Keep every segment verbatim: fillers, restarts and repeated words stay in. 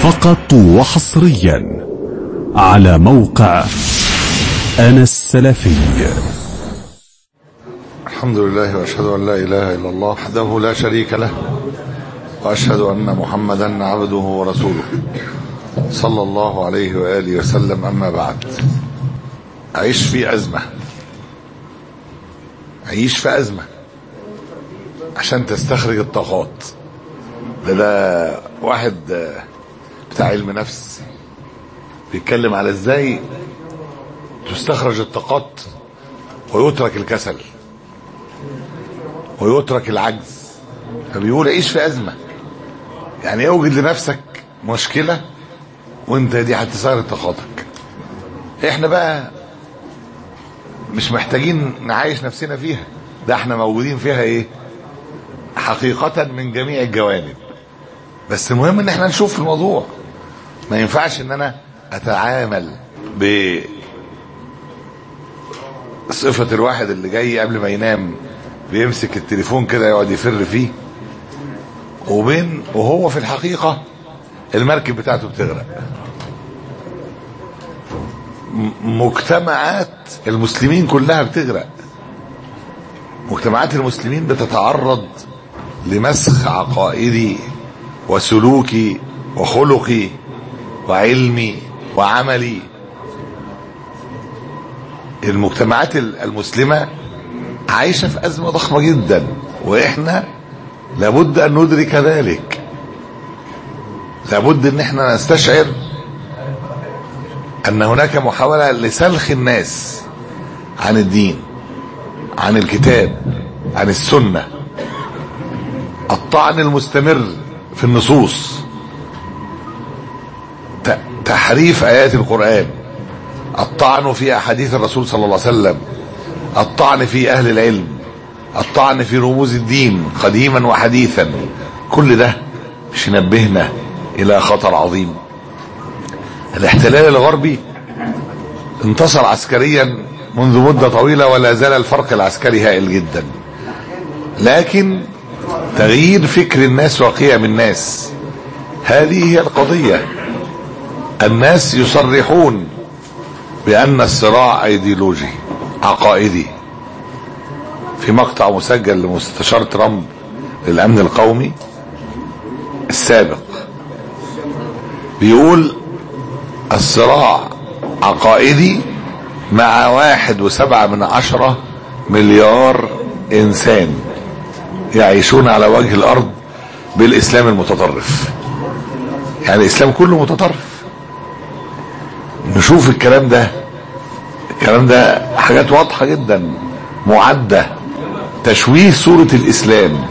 فقط وحصريا على موقع أنا السلفي. الحمد لله وأشهد أن لا إله إلا الله وحده لا شريك له، وأشهد أن محمدا عبده ورسوله صلى الله عليه وآله وسلم. أما بعد، عيش في أزمة، عيش في أزمة عشان تستخرج الطاقات. ده, ده واحد بتاع علم نفس بيتكلم على ازاي تستخرج الطاقات ويترك الكسل ويترك العجز. فبيقول عيش في أزمة، يعني اوجد لنفسك مشكلة وانت دي هتستخرج طاقاتك. احنا بقى مش محتاجين نعايش نفسنا فيها، ده احنا موجودين فيها ايه حقيقة من جميع الجوانب. بس المهم ان احنا نشوف الموضوع. ما ينفعش ان انا اتعامل بصفة الواحد اللي جاي قبل ما ينام بيمسك التليفون كده يقعد يفر فيه، وبين وهو في الحقيقة المركب بتاعته بتغرق. مجتمعات المسلمين كلها بتغرق، مجتمعات المسلمين بتتعرض لمسخ عقائدي وسلوكي وخلقي وعلمي وعملي. المجتمعات المسلمة عايشة في أزمة ضخمة جدا، وإحنا لابد أن ندرك ذلك. لابد أن احنا نستشعر أن هناك محاولة لسلخ الناس عن الدين، عن الكتاب، عن السنة. الطعن المستمر في النصوص، تحريف آيات القرآن، الطعن في أحاديث الرسول صلى الله عليه وسلم، الطعن في أهل العلم، الطعن في رموز الدين قديما وحديثا. كل ده مش ينبهنا إلى خطر عظيم. الاحتلال الغربي انتصر عسكريا منذ مدة طويلة، ولا زال الفرق العسكري هائل جدا، لكن تغيير فكر الناس وقيم الناس هذه هي القضية. الناس يصرحون بأن الصراع ايديولوجي عقائدي. في مقطع مسجل لمستشار ترامب للأمن القومي السابق بيقول الصراع عقائدي مع واحد وسبعة من عشرة مليار إنسان يعيشون على وجه الأرض بالإسلام المتطرف. يعني الإسلام كله متطرف. نشوف الكلام ده، الكلام ده حاجات واضحة جدا معدة تشويه صورة الإسلام،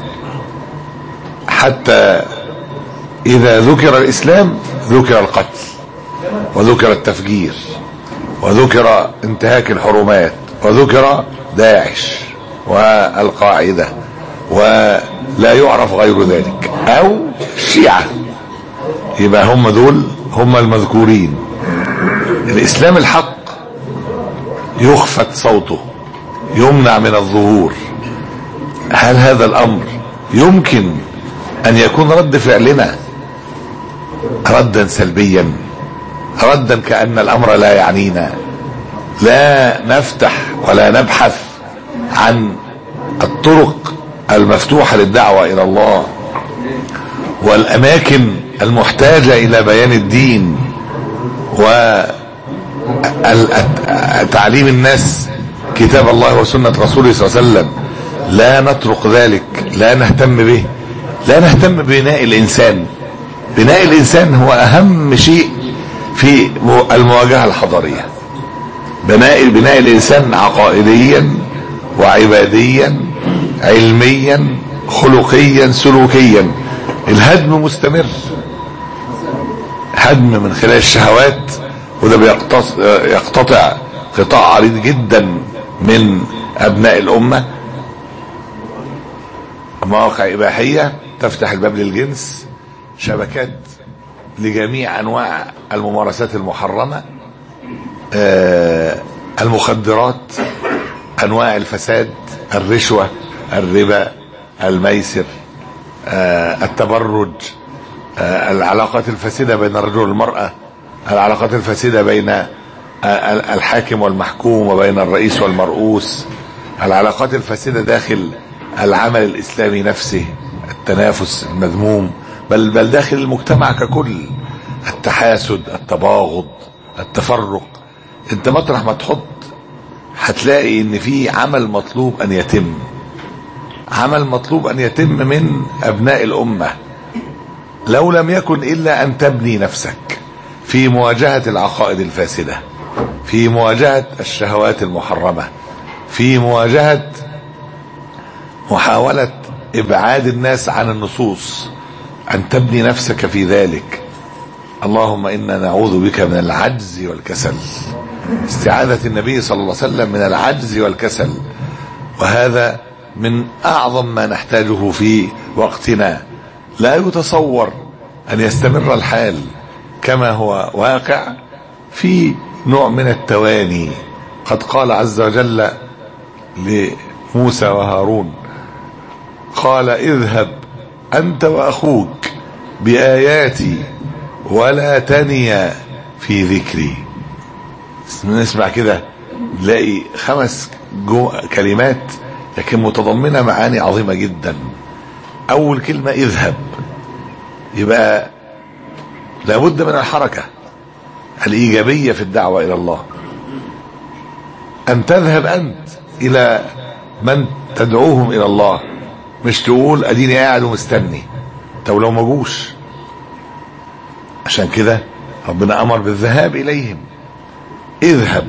حتى إذا ذكر الإسلام ذكر القتل وذكر التفجير وذكر انتهاك الحرمات وذكر داعش والقاعدة ولا يعرف غير ذلك، أو الشيعة. يبقى هم دول هم المذكورين. الإسلام الحق يخفت صوته، يمنع من الظهور. هل هذا الأمر يمكن أن يكون رد فعلنا ردا سلبيا، ردا كأن الأمر لا يعنينا، لا نفتح ولا نبحث عن الطرق المفتوحة للدعوة إلى الله والأماكن المحتاجة إلى بيان الدين وتعليم الناس كتاب الله وسنة رسوله صلى الله عليه وسلم؟ لا نترك ذلك، لا نهتم به، لا نهتم ببناء الإنسان. بناء الإنسان هو أهم شيء في المواجهة الحضارية. بناء بناء الإنسان عقائديا وعباديا علميا خلقيا سلوكيا. الهدم مستمر، هدم من خلال الشهوات، وده بيقتطع قطاع عريض جدا من أبناء الأمة. مواقع إباحية تفتح الباب للجنس، شبكات لجميع أنواع الممارسات المحرمة، آه المخدرات، أنواع الفساد، الرشوة، الربا، الميسر، آه التبرج، العلاقات الفاسدة بين الرجل والمرأة، العلاقات الفاسدة بين الحاكم والمحكوم وبين الرئيس والمرؤوس، العلاقات الفاسدة داخل العمل الإسلامي نفسه، التنافس المذموم، بل بل داخل المجتمع ككل، التحاسد، التباغض، التفرق. انت مطرح ما تحط هتلاقي ان في عمل مطلوب ان يتم، عمل مطلوب ان يتم من ابناء الامة، لو لم يكن الا ان تبني نفسك في مواجهة العقائد الفاسدة، في مواجهة الشهوات المحرمة، في مواجهة محاولة ابعاد الناس عن النصوص، ان تبني نفسك في ذلك. اللهم انا نعوذ بك من العجز والكسل، استعاذة النبي صلى الله عليه وسلم من العجز والكسل، وهذا من اعظم ما نحتاجه في وقتنا. لا يتصور ان يستمر الحال كما هو واقع في نوع من التواني. قد قال عز وجل لموسى وهارون، قال اذهب انت واخوك باياتي ولا تنيا في ذكري. نسمع كده نلاقي خمس كلمات لكن متضمنة معاني عظيمة جدا. اول كلمة اذهب، يبقى لابد من الحركة الايجابية في الدعوة الى الله، ان تذهب انت الى من تدعوهم الى الله، مش تقول اديني قاعد ومستني طب لو ما جوش. عشان كده ربنا امر بالذهاب اليهم، اذهب.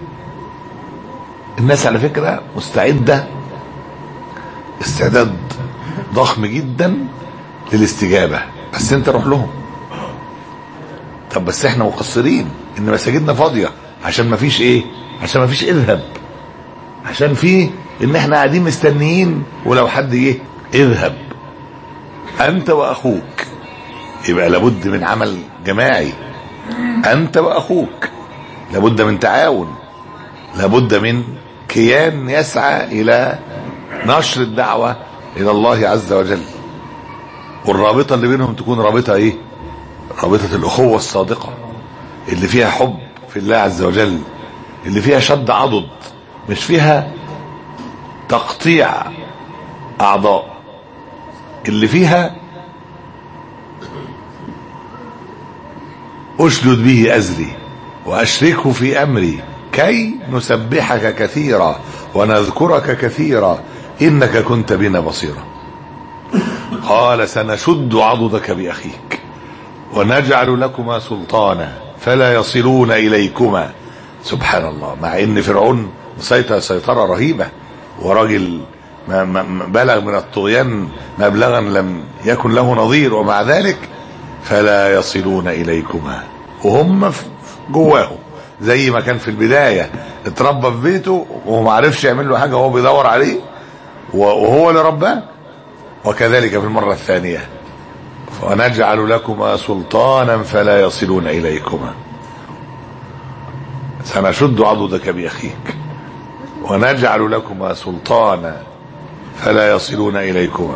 الناس على فكرة مستعدة استعداد ضخم جدا للاستجابة، بس انت روح لهم. طب بس احنا مقصرين ان مساجدنا فاضية عشان ما فيش ايه، عشان ما فيش اذهب، عشان في ان احنا قاعدين مستنيين ولو حد ايه اذهب انت واخوك. يبقى لابد من عمل جماعي، انت واخوك، لابد من تعاون، لابد من كيان يسعى الى نشر الدعوة الى الله عز وجل. والرابطة اللي بينهم تكون رابطة ايه، رابطة الاخوة الصادقة اللي فيها حب في الله عز وجل، اللي فيها شد عضد، مش فيها تقطيع اعضاء، اللي فيها اشدد به ازري واشركه في امري كي نسبحك كثيرا ونذكرك كثيرا انك كنت بنا بصيرا. قال سنشد عضدك باخيك ونجعل لكما سلطانا فلا يصلون اليكما. سبحان الله، مع ان فرعون مسيطر سيطرة رهيبة وراجل بلغ من الطغيان مبلغا لم يكن له نظير، ومع ذلك فلا يصلون اليكما، وهم جواه زي ما كان في البداية اتربى في بيته وهو ما عرفش يعمل له حاجة وهو بيدور عليه وهو اللي رباه، وكذلك في المرة الثانية ونجعل لكما سلطانا فلا يصلون اليكما سنشد عضدك باخيك ونجعل لكما سلطانا فلا يصلون اليكما.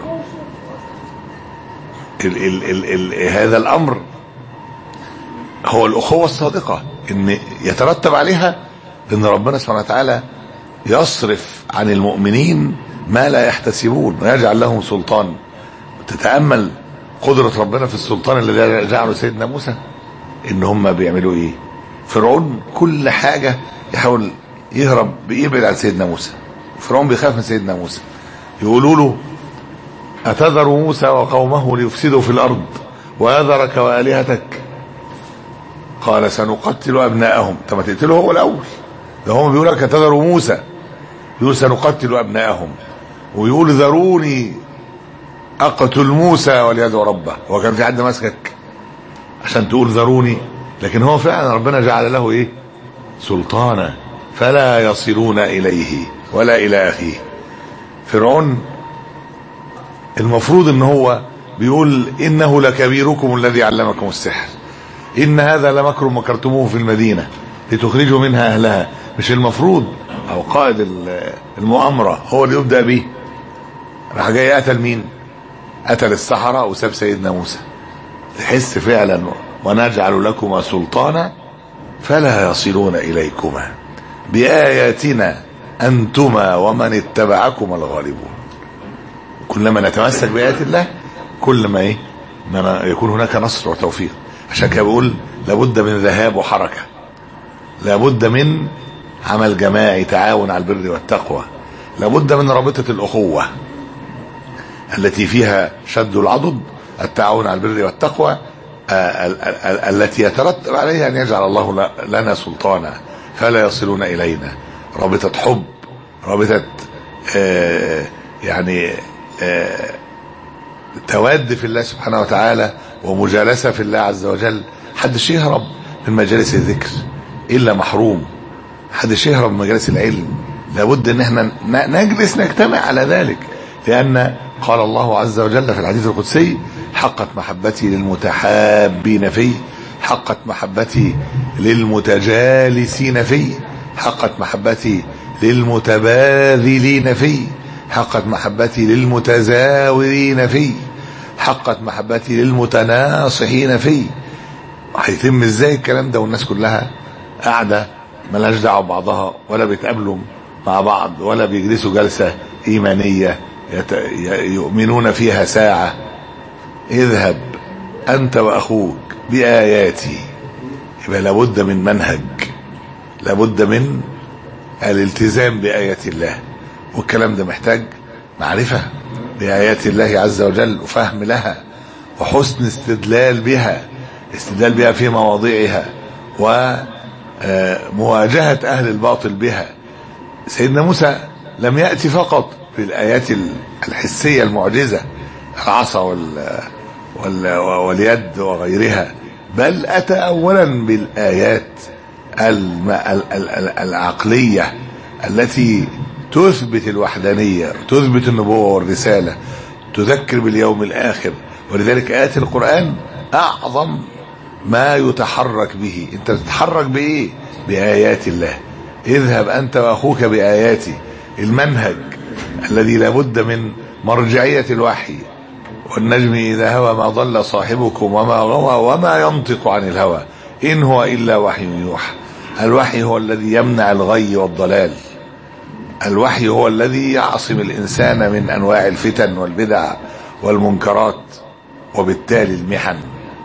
ال ال ال ال هذا الامر هو الاخوة الصادقة، ان يترتب عليها ان ربنا سبحانه وتعالى يصرف عن المؤمنين ما لا يحتسبون ويجعل لهم سلطان. تتأمل قدرة ربنا في السلطان اللي جعله سيدنا موسى، ان هم بيعملوا ايه. فرعون كل حاجة يحاول يهرب بيبعد عن سيدنا موسى، فرعون بيخاف من سيدنا موسى. يقولوا له أتذر موسى وقومه ليفسدوا في الأرض ويذرك وآلهتك، قال سنقتل أبناءهم. طب ما تقتله هو الأول، ده هم بيقول لك أتذر موسى، يقول سنقتل أبناءهم، ويقول ذروني أقتل موسى وليدعو ربه. وكان في حد ماسكك عشان تقول ذروني؟ لكن هو فعلا ربنا جعل له إيه سلطانا فلا يصلون إليه ولا إلى أخيه. فرعون المفروض ان هو بيقول انه لكبيركم الذي علمكم السحر ان هذا لمكر مكرتموه في المدينة لتخرجوا منها اهلها. مش المفروض او قائد المؤامرة هو اللي يبدأ به؟ راح جاي قتل مين؟ قتل السحرة وساب سيدنا موسى. تحس فعلا ونجعل لكما سلطانا فلا يصلون إليكما بآياتنا أنتما ومن اتبعكما الغالبون. كلما نتمسك بآيات الله كل ما ايه ما يكون هناك نصر وتوفيق. عشان كده بقول لابد من ذهاب وحركة، لابد من عمل جماعي، تعاون على البر والتقوى، لابد من رابطة الأخوة التي فيها شد العضد، التعاون على البر والتقوى التي يترتب عليها أن يجعل الله لنا سلطانا فلا يصلون إلينا. رابطة حب، رابطة آه يعني آه تواد في الله سبحانه وتعالى ومجالسة في الله عز وجل. حدش يهرب من مجالس الذكر إلا محروم، حدش يهرب من مجالس العلم، لابد ان احنا نجلس نجتمع على ذلك، لأن قال الله عز وجل في الحديث القدسي: حقت محبتي للمتحابين فيه، حقت محبتي للمتجالسين فيه، حقت محبتي للمتباذلين فيه، حقت محبتي للمتزاورين فيه، حقت محبتي للمتناصحين فيه. هيتم ازاي الكلام ده والناس كلها قاعده مالهاش دعوه ببعضها، ولا بيتقابلوا مع بعض، ولا بيجلسوا جلسه ايمانيه يت... يؤمنون فيها ساعه؟ اذهب انت واخوك باياتي. يبقى لابد من منهج، لابد من الالتزام بايات الله، والكلام ده محتاج معرفه بايات الله عز وجل وفهم لها وحسن استدلال بها، استدلال بها في مواضيعها ومواجهة أهل الباطل بها. سيدنا موسى لم يأتي فقط بالآيات الحسية المعجزة، العصا واليد وغيرها، بل أتى أولا بالآيات العقلية التي تثبت الوحدانية، تثبت النبوة والرسالة، تذكر باليوم الآخر. ولذلك آيات القرآن أعظم ما يتحرك به. انت تتحرك بايه؟ بآيات الله. اذهب انت واخوك بآياتي، المنهج الذي لابد من مرجعية الوحي. والنجم اذا هوى ما ضل صاحبكم وما غوى وما ينطق عن الهوى ان هو الا وحي يوحى. الوحي هو الذي يمنع الغي والضلال، الوحي هو الذي يعصم الانسان من انواع الفتن والبدع والمنكرات وبالتالي المحن.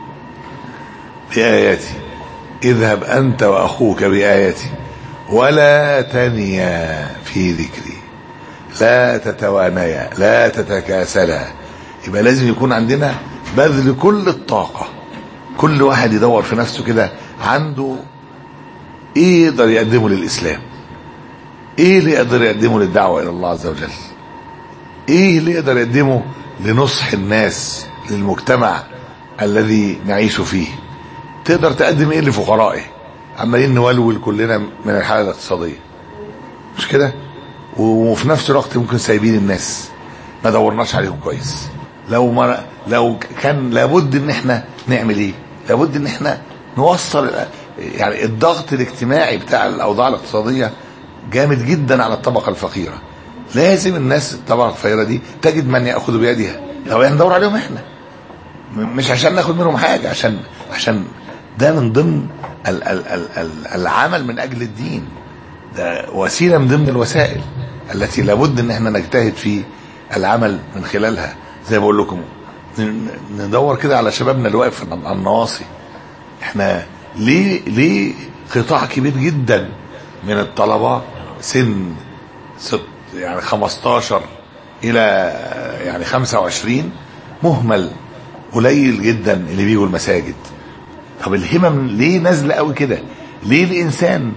بآياتي، اذهب أنت وأخوك بآياتي ولا تنيا في ذكري، لا تتوانيا، لا تتكاسلا. يبقى لازم يكون عندنا بذل كل الطاقة، كل واحد يدور في نفسه كده عنده ايه يقدر يقدمه للإسلام، ايه اللي يقدر يقدمه للدعوة إلى الله عز وجل، ايه اللي يقدر يقدمه لنصح الناس للمجتمع الذي نعيش فيه. تقدر تقدم ايه لفقرائه؟ عمالين نولول كلنا من الحاله الاقتصاديه، مش كده؟ وفي نفس الوقت ممكن سايبين الناس ما دورناش عليهم كويس. لو ما لو كان لابد ان احنا نعمل ايه؟ لابد ان احنا نوصل، يعني الضغط الاجتماعي بتاع الاوضاع الاقتصاديه جامد جدا على الطبقه الفقيره. لازم الناس الطبقه الفقيره دي تجد من ياخذ بيدها، لو ندور عليهم احنا، مش عشان ناخد منهم حاجه، عشان عشان ده من ضمن ال ال ال العمل من اجل الدين، ده وسيله من ضمن الوسائل التي لابد ان احنا نجتهد في العمل من خلالها. زي ما بقول لكم ندور كده على شبابنا اللي واقف على النواصي. احنا ليه ليه قطاع كبير جدا من الطلبه سن ست يعني خمستاشر الى يعني خمسة وعشرين مهمل، قليل جدا اللي بيجوا المساجد. طب الهمم ليه نازله قوي كده؟ ليه الانسان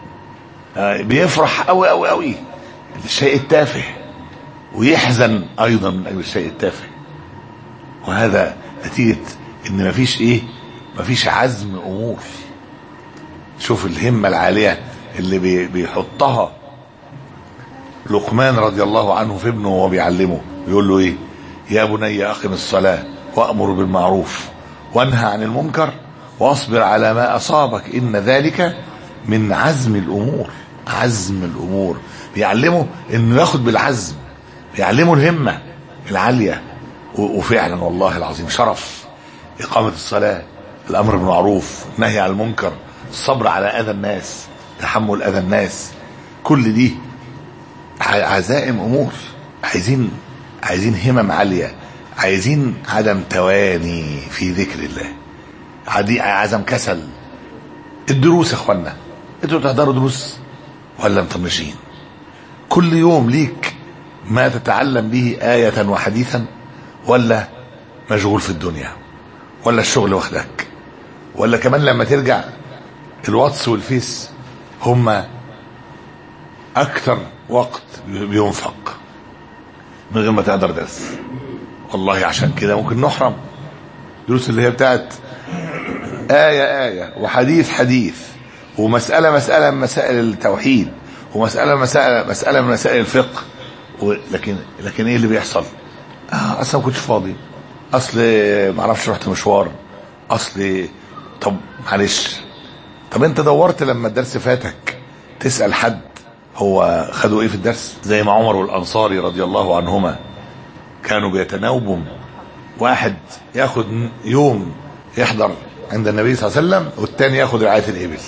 بيفرح قوي قوي قوي الشيء التافه ويحزن ايضا من اجل الشيء التافه؟ وهذا نتيجه ان مفيش ايه مفيش عزم امور. شوف الهمه العاليه اللي بيحطها لقمان رضي الله عنه في ابنه وهو بيعلمه، بيقول له ايه؟ يا بني اقم الصلاه وامر بالمعروف وانهى عن المنكر واصبر على ما اصابك ان ذلك من عزم الامور. عزم الامور بيعلمه انه ياخد بالعزم، بيعلمه الهمه العاليه. وفعلا والله العظيم شرف إقامة الصلاة، الأمر بالمعروف، النهي عن المنكر، الصبر على أذى الناس، تحمل أذى الناس. كل دي عزائم أمور. عايزين عايزين همم عالية، عايزين عدم تواني في ذكر الله، عدم كسل. الدروس يا اخوانا، انتوا بتحضروا دروس ولا مطنشين؟ كل يوم ليك ما تتعلم به آية وحديثا، ولا مشغول في الدنيا، ولا الشغل واخدك، ولا كمان لما ترجع الواتس والفيس هما اكتر وقت بينفق من غير ما تقدر درس. والله عشان كده ممكن نحرم دروس اللي هي بتاعت آية آية وحديث حديث ومسألة مسألة من مسائل التوحيد ومسألة مسألة مسألة من مسائل الفقه. لكن لكن ايه اللي بيحصل؟ آه اصلا ما كنتش فاضي، اصل ما اعرفش رحت مشوار، اصل طب معلش. طب انت دورت لما الدرس فاتك تسأل حد هو خدوا ايه في الدرس؟ زي ما عمر والانصاري رضي الله عنهما كانوا بيتناوبوا، واحد ياخد يوم يحضر عند النبي صلى الله عليه وسلم والتاني ياخد رعاية الإبل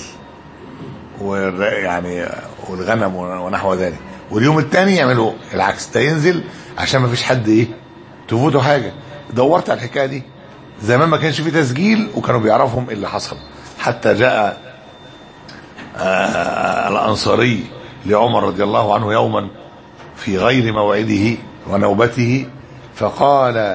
ويعني والغنم ونحو ذلك، واليوم التاني يعملوا العكس، ده ينزل عشان ما فيش حد ايه تفوته حاجة. دورت على الحكاية دي زمان ما كانش فيه تسجيل وكانوا بيعرفهم اللي حصل. حتى جاء آه الأنصاري لعمر رضي الله عنه يوما في غير موعده ونوبته فقال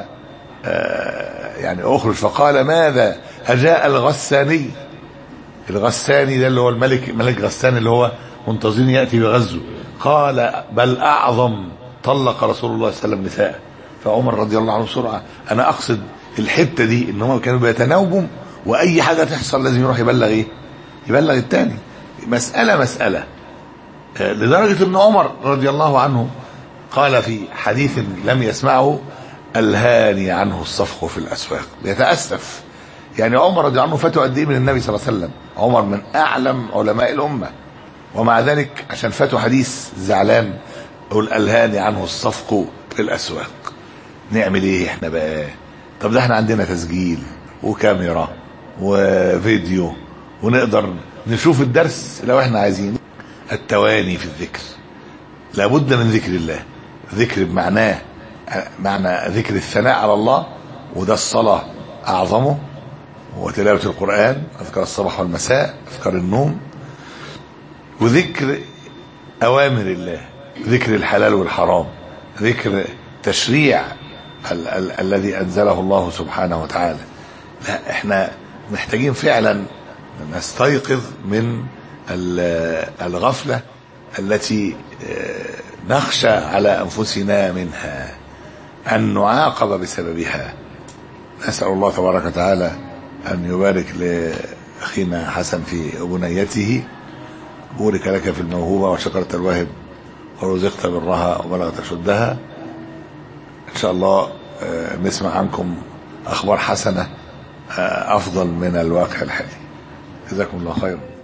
آه يعني اخرج، فقال ماذا؟ أجاء الغساني. الغساني ده اللي هو الملك، ملك غسان اللي هو منتظرين يأتي بغزو. قال بل أعظم، طلق رسول الله صلى الله عليه وسلم نساء. فعمر رضي الله عنه بسرعة، أنا أقصد الحتة دي إن هم كانوا بيتناوبوا وأي حاجة تحصل لازم يروح يبلغ إيه؟ يبلغ التاني. مسألة مسألة لدرجة إن عمر رضي الله عنه قال في حديث لم يسمعه الهاني عنه الصفق في الأسواق. بيتأسف يعني عمر رضي الله عنه فاته قد ايه من النبي صلى الله عليه وسلم؟ عمر من اعلم علماء الامه، ومع ذلك عشان فاته حديث زعلان يقول الهاني عنه الصفق في الاسواق. نعمل ايه احنا بقى؟ طب ده احنا عندنا تسجيل وكاميرا وفيديو ونقدر نشوف الدرس لو احنا عايزين. التواني في الذكر، لابد من ذكر الله، ذكر بمعناه معنى ذكر الثناء على الله، وده الصلاة اعظمه، وتلاوة القرآن، اذكار الصباح والمساء، اذكار النوم، وذكر اوامر الله، ذكر الحلال والحرام، ذكر تشريع ال- ال- الذي انزله الله سبحانه وتعالى. لا احنا محتاجين فعلا نستيقظ من الغفلة التي نخشى على انفسنا منها ان نعاقب بسببها. نسأل الله تبارك وتعالى أن يبارك لأخينا حسن في أبنيته، بورك لك في الموهوبة وشكرت الواهب ورزقت برها وبلغت شدها. إن شاء الله نسمع عنكم أخبار حسنة أفضل من الواقع الحالي. جزاكم الله خير.